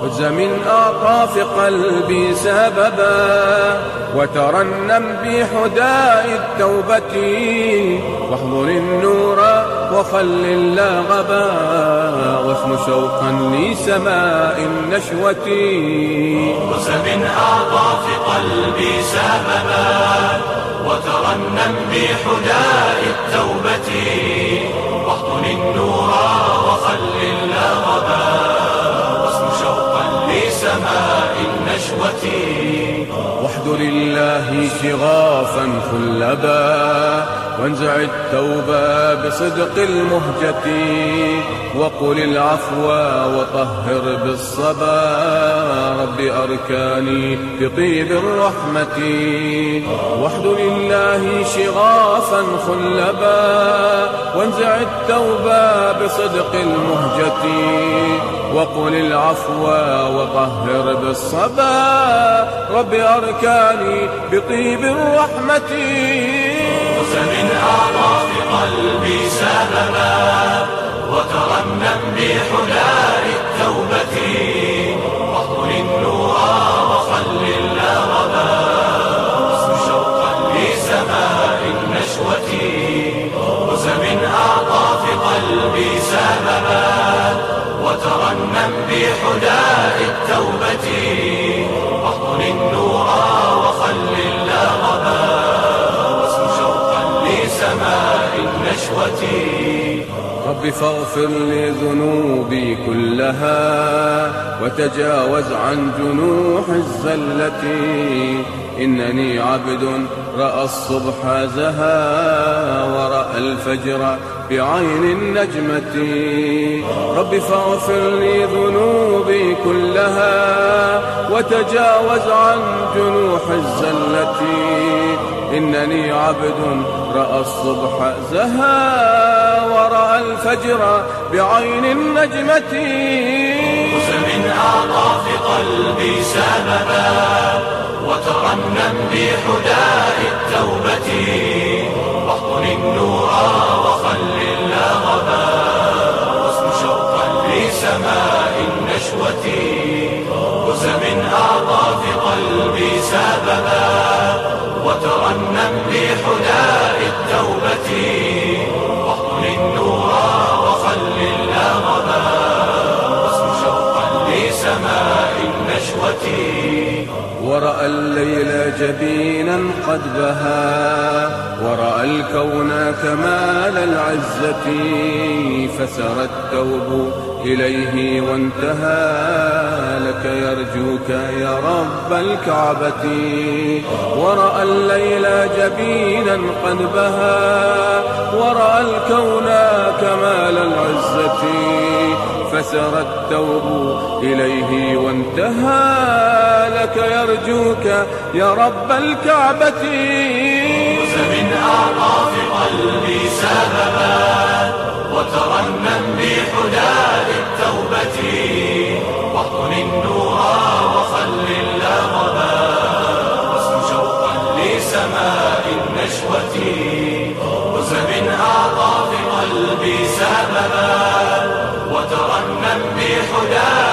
خذ من أعطاف قلبي سببا وترنم بحداء التوبة واحضر النور وخلل لا غبا واسم شوقا لسماء النشوة. خذ من أعطاف قلبي سببا وترنم بحداء التوبة واحضن النور وخلل لا غبا واسم شوقا لسماء النشوة. واحضر الله شغافا خلبا وانزع التوبة بصدق المهجة وقل العفو وطهر بالصبا رب أركاني بطيب الرحمة. واحضر الله شغافا خلبا وانزع التوبة بصدق المهجة وقل العفو وطهر بالصبا رب أركاني بطيب الرحمة. خذ من أعطاف قلبي سببا وترنم بحداء التوبة واحضن النور وخلل لا غبا واسم شوقا لسماء النشوة. خذ من أعطاف قلبي سببا وترنم بحداء التوبة واحضن النور وخلل لا غبا واسم شوقا لسماء النشوة. رب فاغفر لي ذنوبي كلها وتجاوز عن جنوح الزلة إنني عبد رأى الصبح زها ورأى الفجر بعين النجمة. رب فاغفر لي ذنوبي كلها وتجاوز عن جنوح الزلة إنني عبد رأى الصبح زها ورأى الفجر بعين النجمة. خذ من أعطاف قلبي سببا وترنم بحداء التوبة واحضن النور وخلل لا غبا واسم شوقا لسماء النشوة. خذ من أعطاف قلبي سببا وترنم بحداء التوبة واحضن النور وخلل لا غبا واسم شوقا لسماء النشوة. ورأى الليل جبينا قد بها ورأى الكون كمال العزة فسر التوب إليه وانتهى لك يرجوك يا رب الكعبة. ورأى الليل جبينا قد بها ورأى الكون كمال العزة فسر التوب إليه وانتهى لك يرجوك يا رب الكعبة. خذ من أعطاف قلبي سببا وترنم بحداء التوبة واحضن النور وخلل لا غبا واسم شوقا لسماء النشوة. خذ من أعطاف قلبي سببا وترنم بحداء